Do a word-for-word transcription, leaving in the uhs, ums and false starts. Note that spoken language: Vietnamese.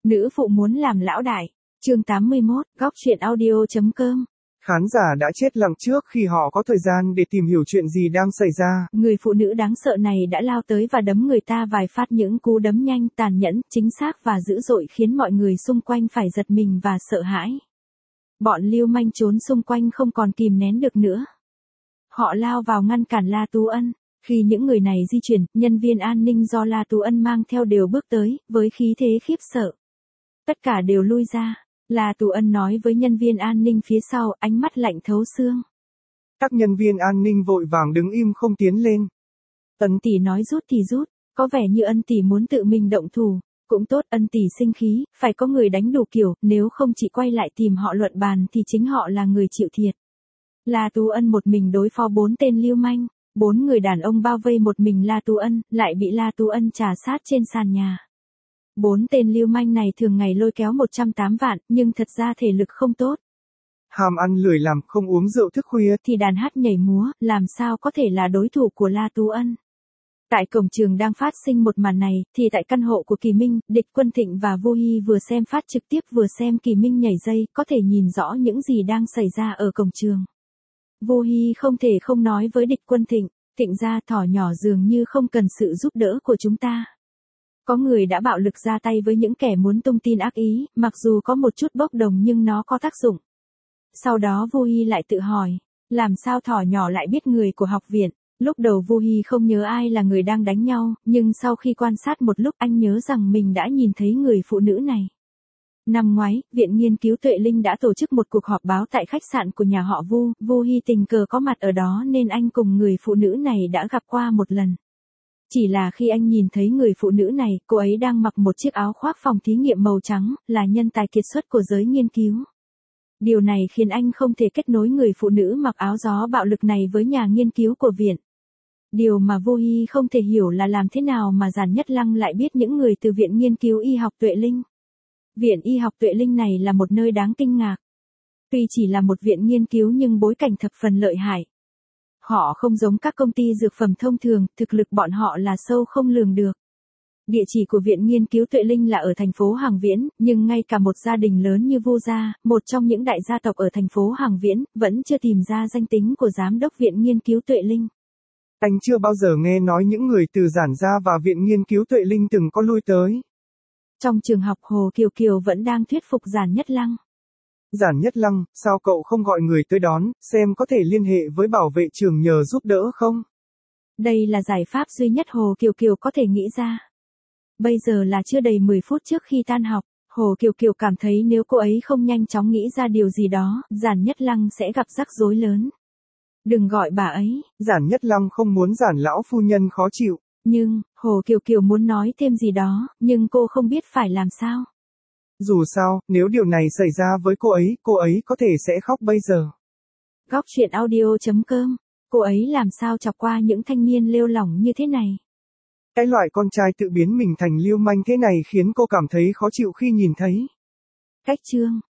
Nữ phụ muốn làm lão đại. Chương tám mươi mốt, góc truyện audio.com. Khán giả đã chết lặng trước khi họ có thời gian để tìm hiểu chuyện gì đang xảy ra. Người phụ nữ đáng sợ này đã lao tới và đấm người ta vài phát, những cú đấm nhanh, tàn nhẫn, chính xác và dữ dội khiến mọi người xung quanh phải giật mình và sợ hãi. Bọn lưu manh trốn xung quanh không còn kìm nén được nữa. Họ lao vào ngăn cản La Tú Ân. Khi những người này di chuyển, nhân viên an ninh do La Tú Ân mang theo đều bước tới, với khí thế khiếp sợ. Tất cả đều lui ra. La Tú Ân nói với nhân viên an ninh phía sau, ánh mắt lạnh thấu xương. Các nhân viên an ninh vội vàng đứng im không tiến lên. Ân tỷ nói rút thì rút, có vẻ như Ân tỷ muốn tự mình động thủ. Cũng tốt, Ân tỷ sinh khí, phải có người đánh đủ kiểu, nếu không chỉ quay lại tìm họ luận bàn thì chính họ là người chịu thiệt. La Tú Ân một mình đối phó bốn tên lưu manh, bốn người đàn ông bao vây một mình La Tú Ân, lại bị La Tú Ân trà sát trên sàn nhà. Bốn tên lưu manh này thường ngày lôi kéo một trăm tám vạn, nhưng thật ra thể lực không tốt. Ham ăn lười làm, không uống rượu thức khuya thì đàn hát nhảy múa, làm sao có thể là đối thủ của La Tú Ân. Tại cổng trường đang phát sinh một màn này, thì tại căn hộ của Kỳ Minh, Địch Quân Thịnh và Vô Hi vừa xem phát trực tiếp vừa xem Kỳ Minh nhảy dây, có thể nhìn rõ những gì đang xảy ra ở cổng trường. Vô Hi không thể không nói với Địch Quân Thịnh, Thịnh ra thỏ nhỏ dường như không cần sự giúp đỡ của chúng ta. Có người đã bạo lực ra tay với những kẻ muốn tung tin ác ý, mặc dù có một chút bốc đồng nhưng nó có tác dụng. Sau đó Vô Hi lại tự hỏi, làm sao thỏ nhỏ lại biết người của học viện? Lúc đầu Vô Hi không nhớ ai là người đang đánh nhau, nhưng sau khi quan sát một lúc anh nhớ rằng mình đã nhìn thấy người phụ nữ này. Năm ngoái, Viện Nghiên cứu Tuệ Linh đã tổ chức một cuộc họp báo tại khách sạn của nhà họ Vu, Vô Hi tình cờ có mặt ở đó nên anh cùng người phụ nữ này đã gặp qua một lần. Chỉ là khi anh nhìn thấy người phụ nữ này, cô ấy đang mặc một chiếc áo khoác phòng thí nghiệm màu trắng, là nhân tài kiệt xuất của giới nghiên cứu. Điều này khiến anh không thể kết nối người phụ nữ mặc áo gió bạo lực này với nhà nghiên cứu của viện. Điều mà Vô Hi không thể hiểu là làm thế nào mà Giản Nhất Lăng lại biết những người từ Viện Nghiên cứu Y học Tuệ Linh. Viện Y học Tuệ Linh này là một nơi đáng kinh ngạc. Tuy chỉ là một viện nghiên cứu nhưng bối cảnh thập phần lợi hại. Họ không giống các công ty dược phẩm thông thường, thực lực bọn họ là sâu không lường được. Địa chỉ của Viện Nghiên cứu Tuệ Linh là ở thành phố Hàng Viễn, nhưng ngay cả một gia đình lớn như Vu gia, một trong những đại gia tộc ở thành phố Hàng Viễn, vẫn chưa tìm ra danh tính của giám đốc Viện Nghiên cứu Tuệ Linh. Anh chưa bao giờ nghe nói những người từ Giản gia và Viện Nghiên cứu Tuệ Linh từng có lui tới. Trong trường học, Hồ Kiều Kiều vẫn đang thuyết phục Giản Nhất Lăng. Giản Nhất Lăng, sao cậu không gọi người tới đón, xem có thể liên hệ với bảo vệ trường nhờ giúp đỡ không? Đây là giải pháp duy nhất Hồ Kiều Kiều có thể nghĩ ra. Bây giờ là chưa đầy mười phút trước khi tan học, Hồ Kiều Kiều cảm thấy nếu cô ấy không nhanh chóng nghĩ ra điều gì đó, Giản Nhất Lăng sẽ gặp rắc rối lớn. Đừng gọi bà ấy. Giản Nhất Lăng không muốn Giản lão phu nhân khó chịu. Nhưng, Hồ Kiều Kiều muốn nói thêm gì đó, nhưng cô không biết phải làm sao. Dù sao, nếu điều này xảy ra với cô ấy, cô ấy có thể sẽ khóc bây giờ. Góc truyện audio.com. Cô ấy làm sao chọc qua những thanh niên lêu lỏng như thế này? Cái loại con trai tự biến mình thành lưu manh thế này khiến cô cảm thấy khó chịu khi nhìn thấy. Cách chương.